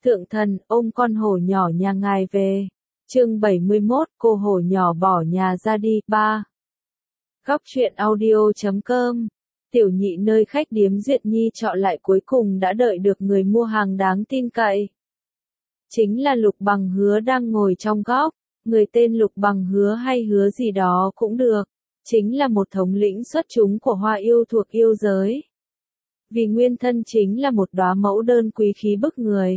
Thượng thần, ôm con hổ nhỏ nhà ngài về. Chương 71, cô hổ nhỏ bỏ nhà ra đi. 3. Góc truyện audio.com. Tiểu nhị nơi khách điếm Duyệt Nhi trọ lại cuối cùng đã đợi được người mua hàng đáng tin cậy. Chính là Lục Bằng Hứa đang ngồi trong góc, người tên Lục Bằng Hứa hay Hứa gì đó cũng được, chính là một thống lĩnh xuất chúng của hoa yêu thuộc yêu giới. Vì nguyên thân chính là một đóa mẫu đơn quý khí bức người.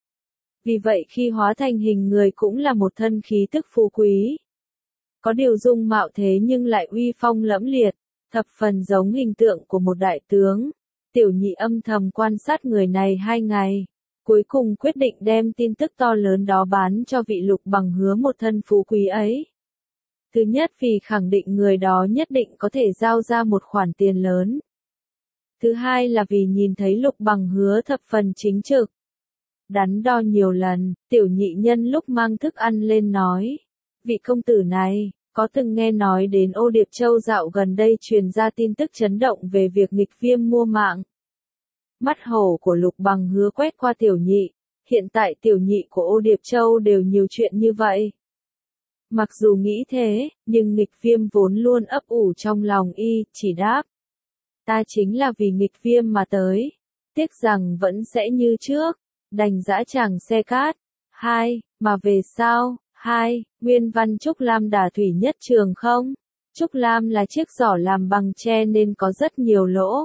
Vì vậy khi hóa thành hình người cũng là một thân khí tức phú quý. Có điều dung mạo thế nhưng lại uy phong lẫm liệt, thập phần giống hình tượng của một đại tướng. Tiểu nhị âm thầm quan sát người này 2 ngày, cuối cùng quyết định đem tin tức to lớn đó bán cho vị Lục Bằng Hứa một thân phú quý ấy. Thứ nhất vì khẳng định người đó nhất định có thể giao ra một khoản tiền lớn. Thứ hai là vì nhìn thấy Lục Bằng Hứa thập phần chính trực. Đắn đo nhiều lần, tiểu nhị nhân lúc mang thức ăn lên nói, vị công tử này, có từng nghe nói đến Ô Điệp Châu dạo gần đây truyền ra tin tức chấn động về việc nghịch viêm mua mạng. Mắt hổ của Lục Bằng Hứa quét qua tiểu nhị, hiện tại tiểu nhị của Ô Điệp Châu đều nhiều chuyện như vậy. Mặc dù nghĩ thế, nhưng nghịch viêm vốn luôn ấp ủ trong lòng y, chỉ đáp. Ta chính là vì nghịch viêm mà tới, tiếc rằng vẫn sẽ như trước, đành dã tràng xe cát. 2. Mà về sao? 2. Nguyên văn Trúc Lam đả thủy nhất trường không? Trúc Lam là chiếc giỏ làm bằng tre nên có rất nhiều lỗ.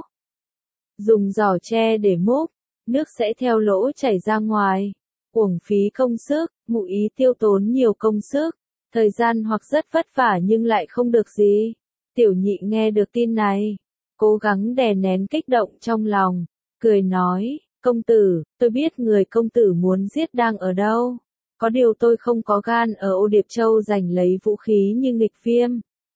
Dùng giỏ tre để múc, nước sẽ theo lỗ chảy ra ngoài. Uổng phí công sức, ngụ ý tiêu tốn nhiều công sức, thời gian hoặc rất vất vả nhưng lại không được gì. Tiểu nhị nghe được tin này, cố gắng đè nén kích động trong lòng, cười nói, công tử, tôi biết người công tử muốn giết đang ở đâu. Có điều tôi không có gan ở Ô Điệp Châu giành lấy vũ khí như nghịch viêm.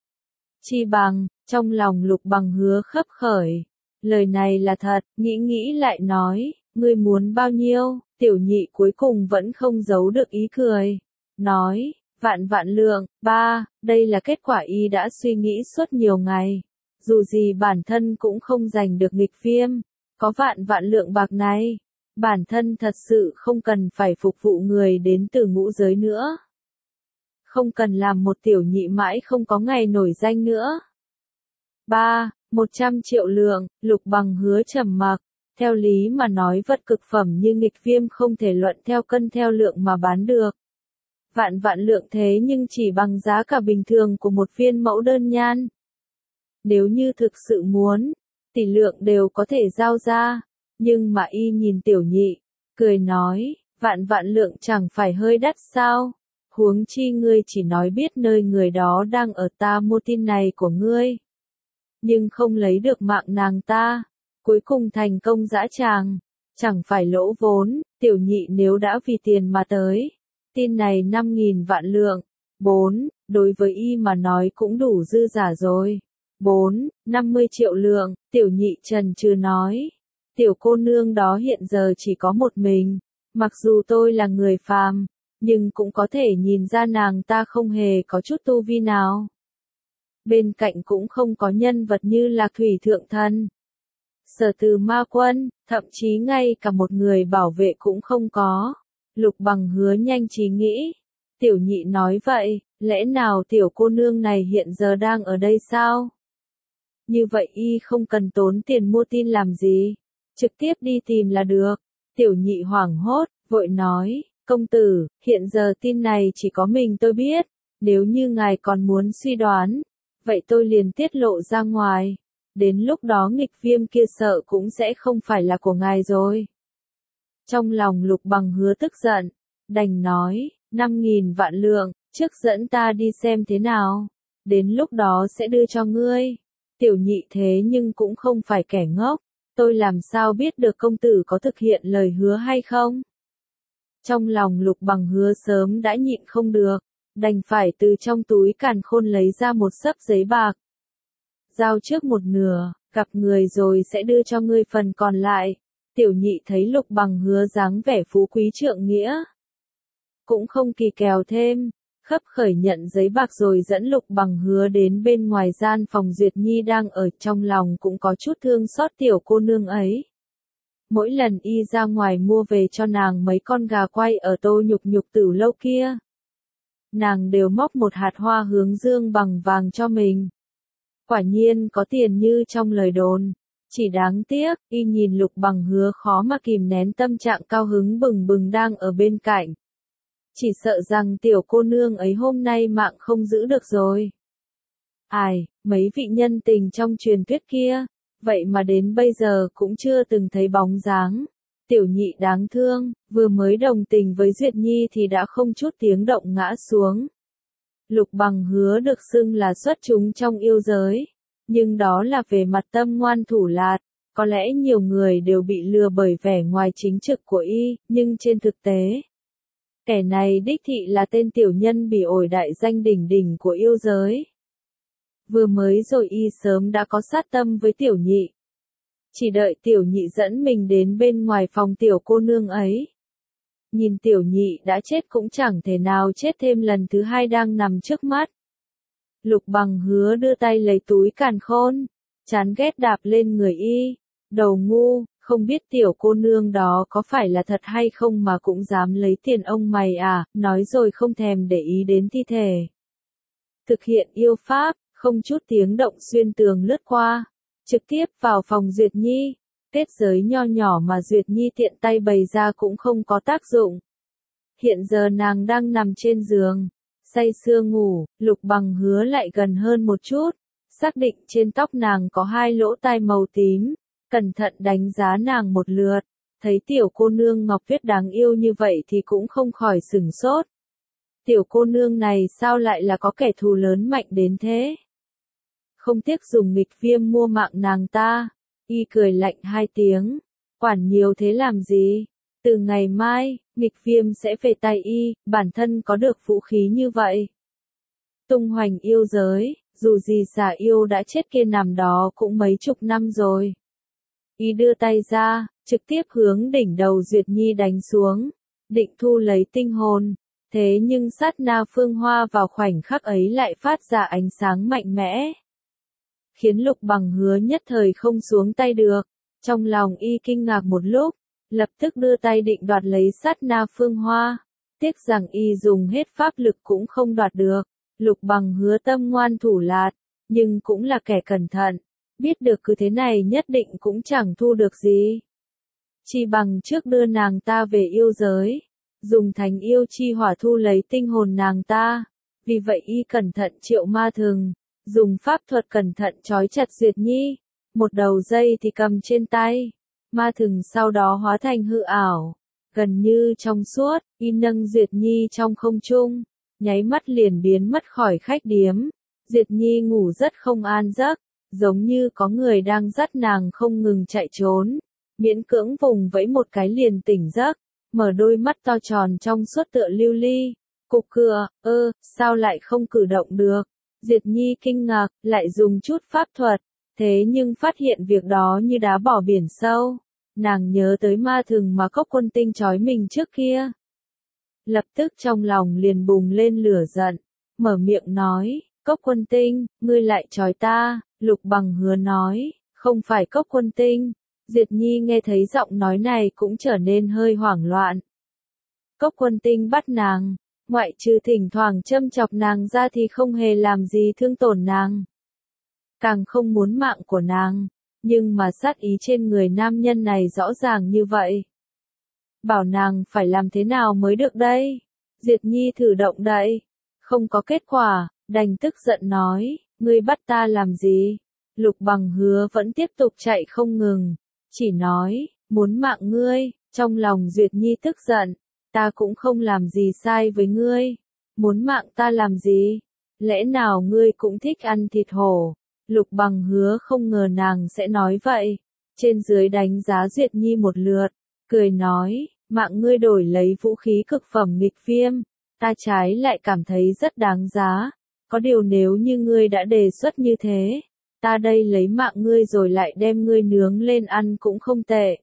Chi bằng, trong lòng Lục Bằng Hứa khấp khởi. Lời này là thật, nghĩ lại nói, ngươi muốn bao nhiêu? Tiểu nhị cuối cùng vẫn không giấu được ý cười. Nói, vạn lượng. 3. Đây là kết quả y đã suy nghĩ suốt nhiều ngày. Dù gì bản thân cũng không giành được nghịch viêm. Có vạn lượng bạc này, bản thân thật sự không cần phải phục vụ người đến từ ngũ giới nữa. Không cần làm một tiểu nhị mãi không có ngày nổi danh nữa. 3. 100 triệu lượng, Lục Bằng Hứa trầm mặc. Theo lý mà nói vật cực phẩm như nghịch viêm không thể luận theo cân theo lượng mà bán được. Vạn lượng thế nhưng chỉ bằng giá cả bình thường của một viên mẫu đơn nhan. Nếu như thực sự muốn, tỷ lượng đều có thể giao ra, nhưng mà y nhìn tiểu nhị, cười nói, vạn lượng chẳng phải hơi đắt sao, huống chi ngươi chỉ nói biết nơi người đó đang ở, ta mua tin này của ngươi, nhưng không lấy được mạng nàng ta, cuối cùng thành công dã tràng, chẳng phải lỗ vốn. Tiểu nhị nếu đã vì tiền mà tới, tin này 5.000 vạn lượng, 4, đối với y mà nói cũng đủ dư giả rồi. 4. 50 triệu lượng, tiểu nhị chần chừ nói. Tiểu cô nương đó hiện giờ chỉ có một mình, mặc dù tôi là người phàm, nhưng cũng có thể nhìn ra nàng ta không hề có chút tu vi nào. Bên cạnh cũng không có nhân vật như Lạc Thủy Thượng Thần, Sở Từ Ma Quân, thậm chí ngay cả một người bảo vệ cũng không có. Lục Bằng Hứa nhanh trí nghĩ. Tiểu nhị nói vậy, lẽ nào tiểu cô nương này hiện giờ đang ở đây sao? Như vậy y không cần tốn tiền mua tin làm gì, trực tiếp đi tìm là được. Tiểu nhị hoảng hốt, vội nói, công tử, hiện giờ tin này chỉ có mình tôi biết, nếu như ngài còn muốn suy đoán, vậy tôi liền tiết lộ ra ngoài, đến lúc đó nghịch viêm kia sợ cũng sẽ không phải là của ngài rồi. Trong lòng Lục Bằng Hứa tức giận, đành nói, 5.000 vạn lượng, trước dẫn ta đi xem thế nào, đến lúc đó sẽ đưa cho ngươi. Tiểu nhị thế nhưng cũng không phải kẻ ngốc, tôi làm sao biết được công tử có thực hiện lời hứa hay không? Trong lòng Lục Bằng Hứa sớm đã nhịn không được, đành phải từ trong túi càn khôn lấy ra một xấp giấy bạc. Giao trước một nửa, gặp người rồi sẽ đưa cho ngươi phần còn lại. Tiểu nhị thấy Lục Bằng Hứa dáng vẻ phú quý trượng nghĩa, cũng không kỳ kèo thêm, khấp khởi nhận giấy bạc rồi dẫn Lục Bằng Hứa đến bên ngoài gian phòng Duyệt Nhi đang ở, trong lòng cũng có chút thương xót tiểu cô nương ấy. Mỗi lần y ra ngoài mua về cho nàng mấy con gà quay ở Tô Nhục Nhục Tửu lâu kia, nàng đều móc một hạt hoa hướng dương bằng vàng cho mình. Quả nhiên có tiền như trong lời đồn. Chỉ đáng tiếc, y nhìn Lục Bằng Hứa khó mà kìm nén tâm trạng cao hứng bừng bừng đang ở bên cạnh. Chỉ sợ rằng tiểu cô nương ấy hôm nay mạng không giữ được rồi. Ai, mấy vị nhân tình trong truyền thuyết kia, vậy mà đến bây giờ cũng chưa từng thấy bóng dáng. Tiểu nhị đáng thương, vừa mới đồng tình với Duyệt Nhi thì đã không chút tiếng động ngã xuống. Lục Bằng Hứa được xưng là xuất chúng trong yêu giới, nhưng đó là về mặt tâm ngoan thủ lạt. Có lẽ nhiều người đều bị lừa bởi vẻ ngoài chính trực của y, nhưng trên thực tế, kẻ này đích thị là tên tiểu nhân bỉ ổi đại danh đỉnh đỉnh của yêu giới. Vừa mới rồi y sớm đã có sát tâm với tiểu nhị. Chỉ đợi tiểu nhị dẫn mình đến bên ngoài phòng tiểu cô nương ấy. Nhìn tiểu nhị đã chết cũng chẳng thể nào chết thêm lần thứ hai đang nằm trước mắt. Lục Bằng Hứa đưa tay lấy túi càn khôn, chán ghét đạp lên người y. Đầu ngu, không biết tiểu cô nương đó có phải là thật hay không mà cũng dám lấy tiền ông mày à, nói rồi không thèm để ý đến thi thể. Thực hiện yêu pháp, không chút tiếng động xuyên tường lướt qua, trực tiếp vào phòng Duyệt Nhi. Kết giới nho nhỏ mà Duyệt Nhi tiện tay bày ra cũng không có tác dụng. Hiện giờ nàng đang nằm trên giường, say sưa ngủ. Lục Bằng Hứa lại gần hơn một chút, xác định trên tóc nàng có hai lỗ tai màu tím, cẩn thận đánh giá nàng một lượt, thấy tiểu cô nương Ngọc Tuyết đáng yêu như vậy thì cũng không khỏi sửng sốt. Tiểu cô nương này sao lại là có kẻ thù lớn mạnh đến thế? Không tiếc dùng nghịch viêm mua mạng nàng ta. Y cười lạnh hai tiếng, quản nhiều thế làm gì? Từ ngày mai, nghịch viêm sẽ về tay y, bản thân có được vũ khí như vậy. Tung hoành yêu giới, dù gì xà yêu đã chết kia nằm đó cũng mấy chục năm rồi. Y đưa tay ra, trực tiếp hướng đỉnh đầu Duyệt Nhi đánh xuống, định thu lấy tinh hồn. Thế nhưng sát na phương hoa vào khoảnh khắc ấy lại phát ra ánh sáng mạnh mẽ, khiến Lục Bằng Hứa nhất thời không xuống tay được. Trong lòng y kinh ngạc một lúc, lập tức đưa tay định đoạt lấy sát na phương hoa. Tiếc rằng y dùng hết pháp lực cũng không đoạt được. Lục Bằng Hứa tâm ngoan thủ lạt, nhưng cũng là kẻ cẩn thận, biết được cứ thế này nhất định cũng chẳng thu được gì. Chỉ bằng trước đưa nàng ta về yêu giới, dùng thành yêu chi hỏa thu lấy tinh hồn nàng ta. Vì vậy y cẩn thận triệu ma thừng, dùng pháp thuật cẩn thận trói chặt Duyệt Nhi, một đầu dây thì cầm trên tay. Ma thừng sau đó hóa thành hư ảo, gần như trong suốt, y nâng Duyệt Nhi trong không trung, nháy mắt liền biến mất khỏi khách điếm. Duyệt Nhi ngủ rất không an giấc, giống như có người đang dắt nàng không ngừng chạy trốn, miễn cưỡng vùng vẫy một cái liền tỉnh giấc, mở đôi mắt to tròn trong suốt tựa lưu ly. Cục cửa, sao lại không cử động được? Duyệt Nhi kinh ngạc, lại dùng chút pháp thuật, thế nhưng phát hiện việc đó như đá bỏ biển sâu. Nàng nhớ tới ma thừng mà Cốc Quân Tinh trói mình trước kia. Lập tức trong lòng liền bùng lên lửa giận, mở miệng nói, Cốc Quân Tinh, ngươi lại trói ta. Lục Bằng Hứa nói, không phải Cốc Quân Tinh. Duyệt Nhi nghe thấy giọng nói này cũng trở nên hơi hoảng loạn. Cốc Quân Tinh bắt nàng, ngoại trừ thỉnh thoảng châm chọc nàng ra thì không hề làm gì thương tổn nàng. Càng không muốn mạng của nàng, nhưng mà sát ý trên người nam nhân này rõ ràng như vậy. Bảo nàng phải làm thế nào mới được đây? Duyệt Nhi thử động đậy, không có kết quả, đành tức giận nói, ngươi bắt ta làm gì? Lục Bằng Hứa vẫn tiếp tục chạy không ngừng, chỉ nói, muốn mạng ngươi. Trong lòng Duyệt Nhi tức giận, ta cũng không làm gì sai với ngươi, muốn mạng ta làm gì? Lẽ nào ngươi cũng thích ăn thịt hổ? Lục Bằng Hứa không ngờ nàng sẽ nói vậy, trên dưới đánh giá Duyệt Nhi một lượt, cười nói, mạng ngươi đổi lấy vũ khí cực phẩm nghịch viêm, ta trái lại cảm thấy rất đáng giá. Có điều nếu như ngươi đã đề xuất như thế, ta đây lấy mạng ngươi rồi lại đem ngươi nướng lên ăn cũng không tệ.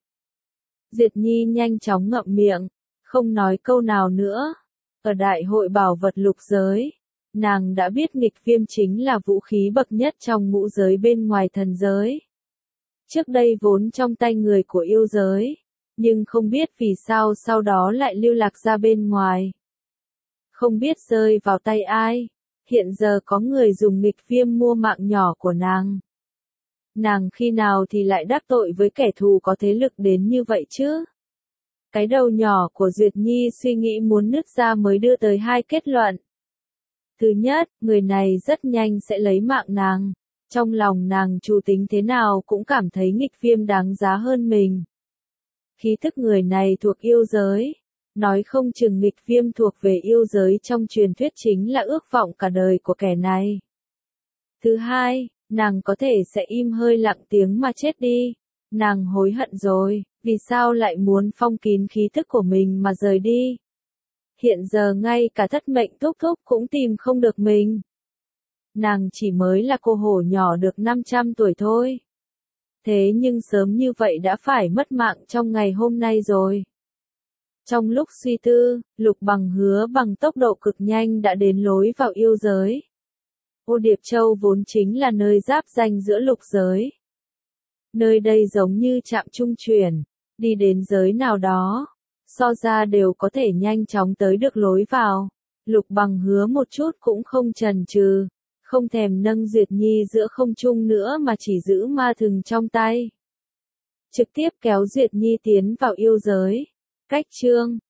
Duyệt Nhi nhanh chóng ngậm miệng, không nói câu nào nữa. Ở đại hội bảo vật lục giới, nàng đã biết nghịch viêm chính là vũ khí bậc nhất trong ngũ giới bên ngoài thần giới. Trước đây vốn trong tay người của yêu giới, Nhưng không biết vì sao sau đó lại lưu lạc ra bên ngoài. Không biết rơi vào tay ai. Hiện giờ có người dùng nghịch viêm mua mạng nhỏ của nàng. Nàng khi nào thì lại đắc tội với kẻ thù có thế lực đến như vậy chứ? Cái đầu nhỏ của Duyệt Nhi suy nghĩ muốn nứt ra mới đưa tới hai kết luận. Thứ nhất, người này rất nhanh sẽ lấy mạng nàng. Trong lòng nàng chủ tính thế nào cũng cảm thấy nghịch viêm đáng giá hơn mình. Khí thức người này thuộc yêu giới. Nói không chừng nghịch viêm thuộc về yêu giới trong truyền thuyết chính là ước vọng cả đời của kẻ này. Thứ hai, nàng có thể sẽ im hơi lặng tiếng mà chết đi. Nàng hối hận rồi, vì sao lại muốn phong kín khí thức của mình mà rời đi. Hiện giờ ngay cả thất mệnh thúc thúc cũng tìm không được mình. Nàng chỉ mới là cô hổ nhỏ được 500 tuổi thôi. Thế nhưng sớm như vậy đã phải mất mạng trong ngày hôm nay rồi. Trong lúc suy tư, Lục Bằng Hứa bằng tốc độ cực nhanh đã đến lối vào yêu giới. Ô Điệp Châu vốn chính là nơi giáp ranh giữa lục giới. Nơi đây giống như trạm trung chuyển, đi đến giới nào đó, so ra đều có thể nhanh chóng tới được lối vào. Lục Bằng Hứa một chút cũng không chần chừ, không thèm nâng Duyệt Nhi giữa không trung nữa mà chỉ giữ ma thừng trong tay. Trực tiếp kéo Duyệt Nhi tiến vào yêu giới. Cách chương